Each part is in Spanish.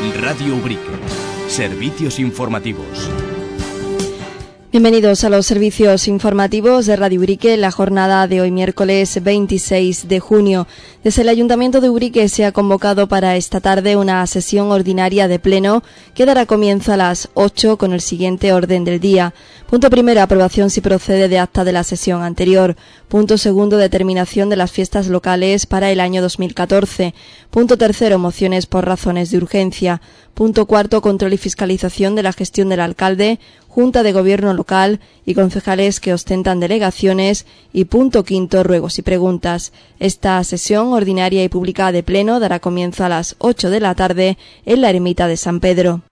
Radio Ubrique. Servicios informativos. Bienvenidos a los servicios informativos de Radio Ubrique en la jornada de hoy, miércoles 26 de junio. Desde el Ayuntamiento de Ubrique se ha convocado para esta tarde una sesión ordinaria de pleno que dará comienzo a las 8 con el siguiente orden del día. Punto primero, aprobación si procede de acta de la sesión anterior. Punto segundo, determinación de las fiestas locales para el año 2014. Punto tercero, mociones por razones de urgencia. Punto cuarto, control y fiscalización de la gestión del alcalde, Junta de Gobierno local y concejales que ostentan delegaciones. Y punto quinto, ruegos y preguntas. Esta sesión ordinaria y pública de pleno dará comienzo a las 8 de la tarde en la ermita de San Pedro.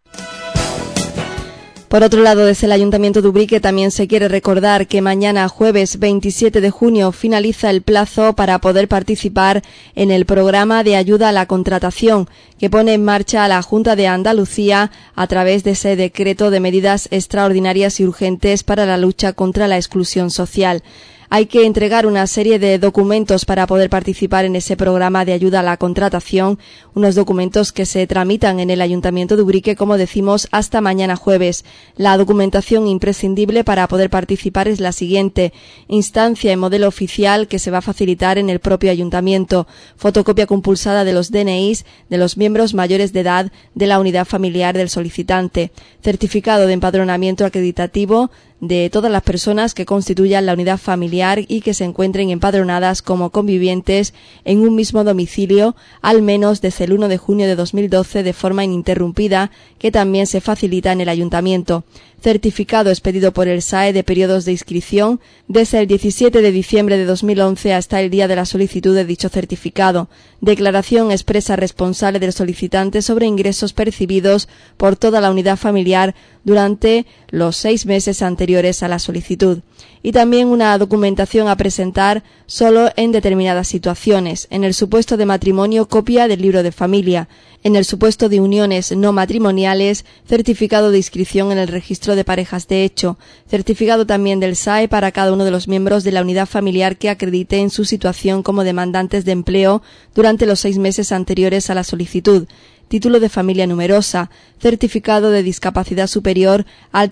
Por otro lado, desde el Ayuntamiento de Ubrique también se quiere recordar que mañana, jueves 27 de junio, finaliza el plazo para poder participar en el programa de ayuda a la contratación que pone en marcha la Junta de Andalucía a través de ese decreto de medidas extraordinarias y urgentes para la lucha contra la exclusión social. Hay que entregar una serie de documentos para poder participar en ese programa de ayuda a la contratación, unos documentos que se tramitan en el Ayuntamiento de Ubrique, como decimos, hasta mañana jueves. La documentación imprescindible para poder participar es la siguiente: instancia en modelo oficial que se va a facilitar en el propio Ayuntamiento, fotocopia compulsada de los DNIs de los miembros mayores de edad de la unidad familiar del solicitante, certificado de empadronamiento acreditativo de todas las personas que constituyan la unidad familiar y que se encuentren empadronadas como convivientes en un mismo domicilio al menos desde el 1 de junio de 2012 de forma ininterrumpida, que también se facilita en el Ayuntamiento. Certificado expedido por el SAE de periodos de inscripción desde el 17 de diciembre de 2011 hasta el día de la solicitud de dicho certificado. Declaración expresa responsable del solicitante sobre ingresos percibidos por toda la unidad familiar durante los 6 meses anteriores a la solicitud. Y también una documentación a presentar solo en determinadas situaciones. En el supuesto de matrimonio, copia del libro de familia. En el supuesto de uniones no matrimoniales, certificado de inscripción en el registro de parejas de hecho. Certificado también del SAE para cada uno de los miembros de la unidad familiar que acredite en su situación como demandantes de empleo durante los 6 meses anteriores a la solicitud. Título de familia numerosa, certificado de discapacidad superior al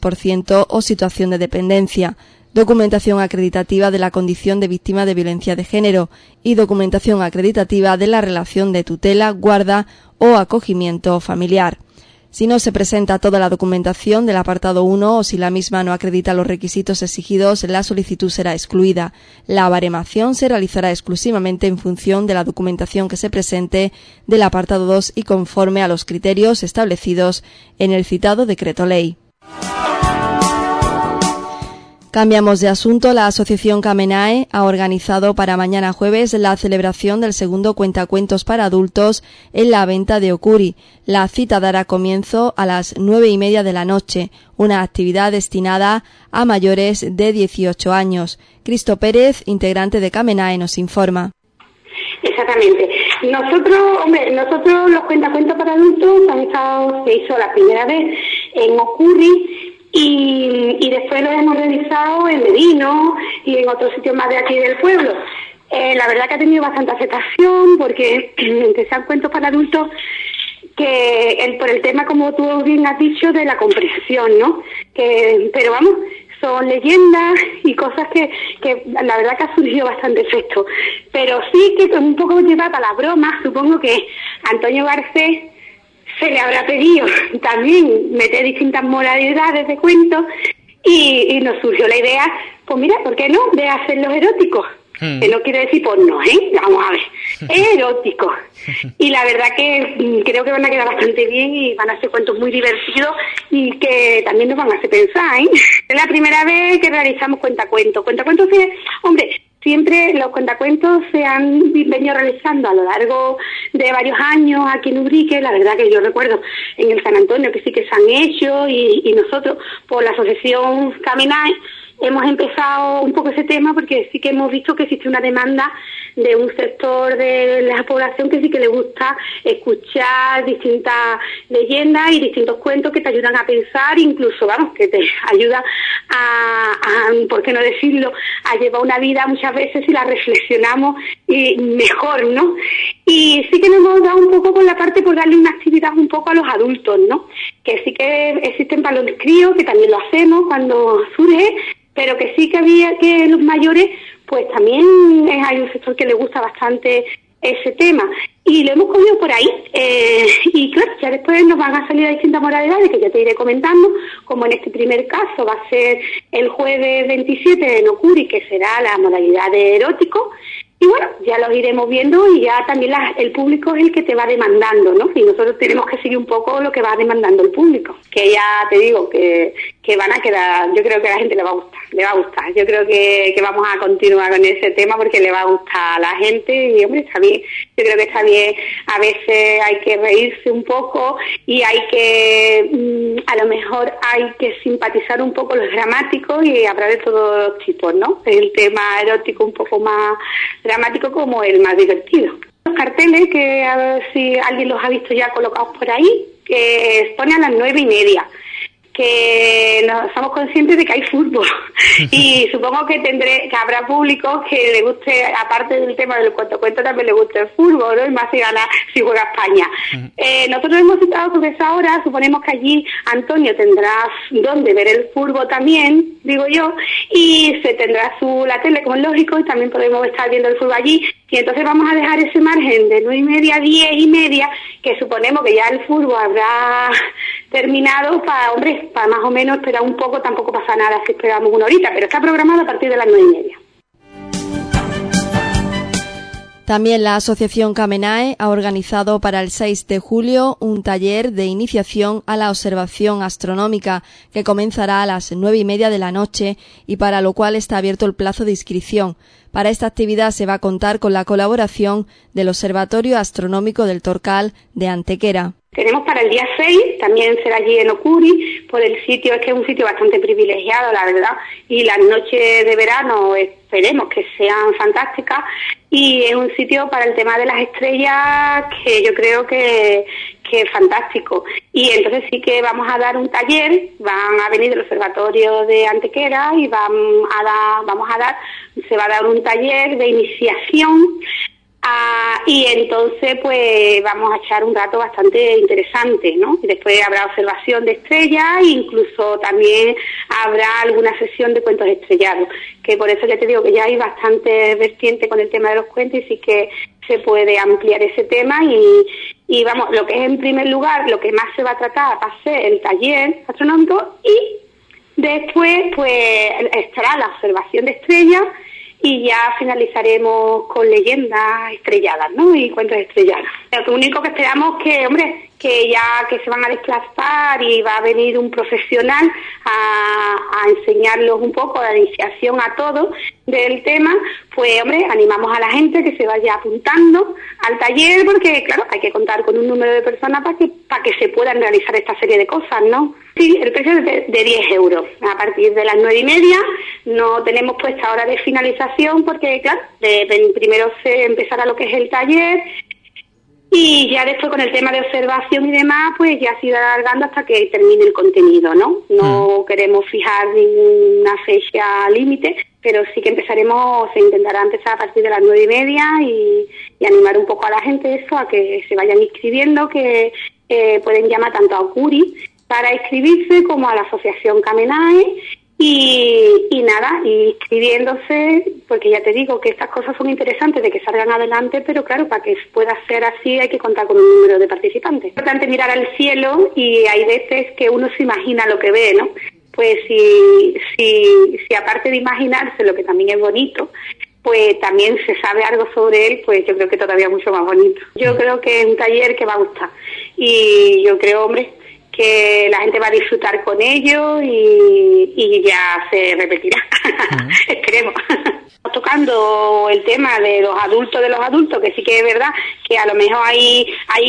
33% o situación de dependencia, documentación acreditativa de la condición de víctima de violencia de género y documentación acreditativa de la relación de tutela, guarda o acogimiento familiar. Si no se presenta toda la documentación del apartado 1 o si la misma no acredita los requisitos exigidos, la solicitud será excluida. La baremación se realizará exclusivamente en función de la documentación que se presente del apartado 2 y conforme a los criterios establecidos en el citado decreto ley. Cambiamos de asunto. La Asociación Camenae ha organizado para mañana jueves la celebración del segundo cuentacuentos para adultos en la venta de Ocuri. La cita dará comienzo a las 9:30 de la noche, una actividad destinada a mayores de 18 años. Cristo Pérez, integrante de Camenae, nos informa. Exactamente. Nosotros los cuentacuentos para adultos se hizo la primera vez en Ocuri. Y después lo hemos realizado en Medino y en otros sitios más de aquí del pueblo. La verdad que ha tenido bastante aceptación porque sean cuentos para adultos que por el tema, como tú bien has dicho, de la comprensión, ¿no? Pero vamos, son leyendas y cosas que la verdad que ha surgido bastante efecto. Pero sí que un poco llevada a la broma, supongo que Antonio Garcés se le habrá pedido también meter distintas modalidades de cuentos y nos surgió la idea, pues mira, ¿por qué no?, de hacerlos eróticos. Que no quiere decir porno, vamos a ver, eróticos. Y la verdad que creo que van a quedar bastante bien y van a ser cuentos muy divertidos y que también nos van a hacer pensar, Es la primera vez que realizamos cuentacuentos. Cuentacuentos, siempre los cuentacuentos se han venido realizando a lo largo de varios años aquí en Ubrique. La verdad que yo recuerdo en el San Antonio que sí que se han hecho y nosotros por la Asociación Camenae hemos empezado un poco ese tema porque sí que hemos visto que existe una demanda de un sector de la población que sí que le gusta escuchar distintas leyendas y distintos cuentos que te ayudan a pensar, incluso, que te ayuda a ¿por qué no decirlo?, a llevar una vida muchas veces si la reflexionamos y mejor, ¿no? Y sí que nos hemos dado un poco poco la parte por darle una actividad un poco a los adultos, ¿no? Que sí que existen para los críos, que también lo hacemos cuando surge, pero que sí que había que los mayores, pues también hay un sector que le gusta bastante ese tema. Y lo hemos cogido por ahí, y claro, ya después nos van a salir distintas modalidades que ya te iré comentando, como en este primer caso va a ser el jueves 27 en Ocuri, que será la modalidad de erótico. Y bueno, ya los iremos viendo y ya también el público es el que te va demandando, ¿no? Y nosotros tenemos que seguir un poco lo que va demandando el público. Que ya te digo que van a quedar, yo creo que a la gente le va a gustar. Yo creo que vamos a continuar con ese tema porque le va a gustar a la gente y, hombre, está bien. Yo creo que está bien. A veces hay que reírse un poco y hay que, a lo mejor hay que simpatizar un poco los dramáticos y habrá de todos los tipos, ¿no? El tema erótico un poco más dramático como el más divertido. Los carteles, que a ver si alguien los ha visto ya colocados por ahí, que exponen a las 9:30, que somos conscientes de que hay fútbol y supongo que habrá público que le guste, aparte del tema del cuento también le guste el fútbol, ¿no? Y más si juega España. Nosotros hemos citado sobre esa hora, suponemos que allí Antonio tendrá donde ver el fútbol también, digo yo, y se tendrá la tele, como es lógico, y también podemos estar viendo el fútbol allí. Y entonces vamos a dejar ese margen de 9:30 a 10:30, que suponemos que ya el fútbol habrá terminado para más o menos esperar un poco, tampoco pasa nada si esperamos una horita, pero está programado a partir de las 9:30. También la Asociación Camenae ha organizado para el 6 de julio un taller de iniciación a la observación astronómica que comenzará a las 9:30 de la noche y para lo cual está abierto el plazo de inscripción. Para esta actividad se va a contar con la colaboración del Observatorio Astronómico del Torcal de Antequera. Tenemos para el día 6, también será allí en Ocuri, por el sitio, es que es un sitio bastante privilegiado, la verdad, y las noches de verano esperemos que sean fantásticas, y es un sitio para el tema de las estrellas que yo creo que es fantástico. Y entonces sí que vamos a dar un taller, van a venir del Observatorio de Antequera y se va a dar un taller de iniciación. Y entonces pues vamos a echar un rato bastante interesante, ¿no? Y después habrá observación de estrellas e incluso también habrá alguna sesión de cuentos estrellados, que por eso ya te digo que ya hay bastante vertiente con el tema de los cuentos y sí que se puede ampliar ese tema y vamos, lo que es en primer lugar, lo que más se va a tratar va a ser el taller astronómico y después pues estará la observación de estrellas y ya finalizaremos con leyendas estrelladas, ¿no? Y cuentos estrellados. Lo único que esperamos que, hombre, que se van a desplazar y va a venir un profesional a enseñarlos un poco la iniciación a todos del tema, pues, hombre, animamos a la gente que se vaya apuntando al taller porque, claro, hay que contar con un número de personas para que se puedan realizar esta serie de cosas, ¿no? Sí, el precio es de 10 euros. A partir de las 9:30 no tenemos puesta hora de finalización porque, claro, primero se empezará lo que es el taller y ya después con el tema de observación y demás, pues ya se irá alargando hasta que termine el contenido, ¿no? No queremos fijar ninguna fecha límite, pero sí que se intentará empezar a partir de las 9:30 y animar un poco a la gente eso, a que se vayan inscribiendo, que pueden llamar tanto a Ocuri para inscribirse como a la Asociación Camenae y nada, inscribiéndose, porque ya te digo que estas cosas son interesantes de que salgan adelante, pero claro, para que pueda ser así hay que contar con un número de participantes. Es importante mirar al cielo y hay veces que uno se imagina lo que ve, ¿no? Pues si aparte de imaginarse lo que también es bonito, pues también se sabe algo sobre él, pues yo creo que todavía mucho más bonito. Yo creo que es un taller que va a gustar y yo creo, hombre, que la gente va a disfrutar con ello y ya se repetirá. Esperemos. Tocando el tema de los adultos, que sí que es verdad que a lo mejor hay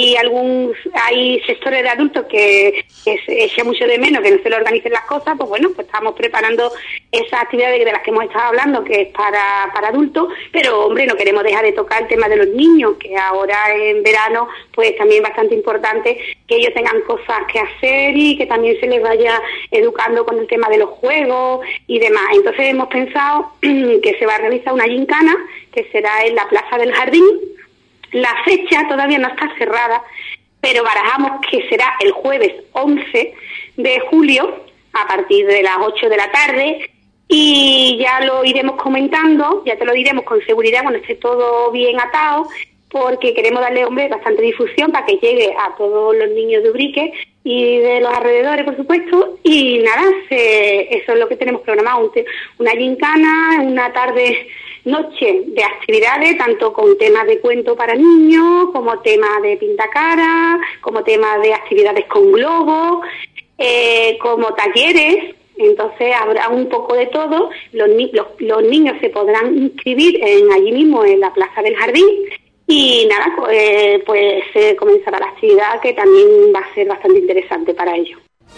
sectores de adultos que se echa mucho de menos que no se le organicen las cosas, pues bueno, pues estamos preparando esas actividades de las que hemos estado hablando, que es para adultos, pero hombre, no queremos dejar de tocar el tema de los niños, que ahora en verano pues también es bastante importante que ellos tengan cosas que hacer y que también se les vaya educando con el tema de los juegos y demás. Entonces hemos pensado que se va a realizar una gincana que será en la Plaza del Jardín, La fecha todavía no está cerrada, pero barajamos que será el jueves 11 de julio a partir de las 8 de la tarde, y ya lo iremos comentando, ya te lo diremos con seguridad cuando esté todo bien atado, porque queremos darle, bastante difusión para que llegue a todos los niños de Ubrique y de los alrededores, por supuesto. Y nada, eso es lo que tenemos programado, una gincana, una noche de actividades, tanto con temas de cuento para niños, como temas de pintacara, como temas de actividades con globos, como talleres. Entonces habrá un poco de todo. Los niños se podrán inscribir allí mismo en la Plaza del Jardín. Y nada, pues comenzará la actividad, que también va a ser bastante interesante para ellos.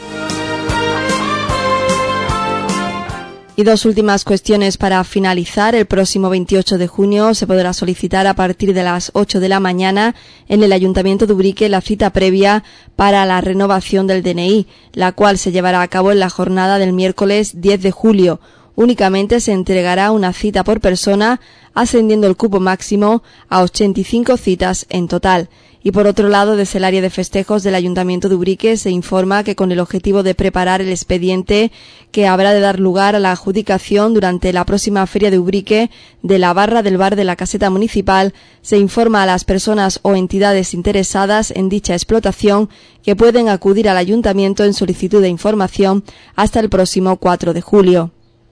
Y dos últimas cuestiones para finalizar. El próximo 28 de junio se podrá solicitar a partir de las 8 de la mañana en el Ayuntamiento de Ubrique la cita previa para la renovación del DNI, la cual se llevará a cabo en la jornada del miércoles 10 de julio. Únicamente se entregará una cita por persona, ascendiendo el cupo máximo a 85 citas en total. Y por otro lado, desde el área de festejos del Ayuntamiento de Ubrique se informa que con el objetivo de preparar el expediente que habrá de dar lugar a la adjudicación durante la próxima Feria de Ubrique de la barra del bar de la Caseta Municipal, se informa a las personas o entidades interesadas en dicha explotación que pueden acudir al Ayuntamiento en solicitud de información hasta el próximo 4 de julio.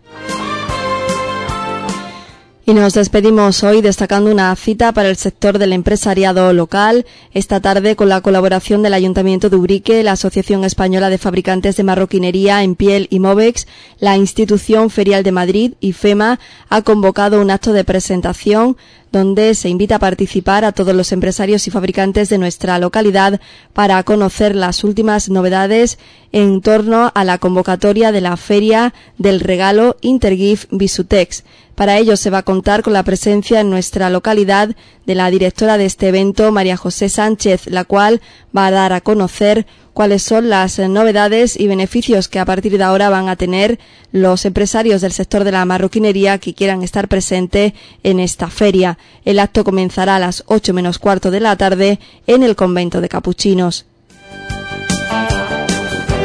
Y nos despedimos hoy destacando una cita para el sector del empresariado local. Esta tarde, con la colaboración del Ayuntamiento de Ubrique, la Asociación Española de Fabricantes de Marroquinería en Piel y Mobex, la Institución Ferial de Madrid y FEMA ha convocado un acto de presentación donde se invita a participar a todos los empresarios y fabricantes de nuestra localidad para conocer las últimas novedades en torno a la convocatoria de la Feria del Regalo Intergift Bisutex. Para ello se va a contar con la presencia en nuestra localidad de la directora de este evento, María José Sánchez, la cual va a dar a conocer cuáles son las novedades y beneficios que a partir de ahora van a tener los empresarios del sector de la marroquinería que quieran estar presentes en esta feria. El acto comenzará a las 8 menos cuarto de la tarde en el convento de Capuchinos.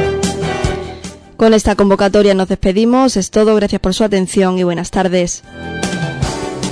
Con esta convocatoria nos despedimos. Es todo. Gracias por su atención y buenas tardes.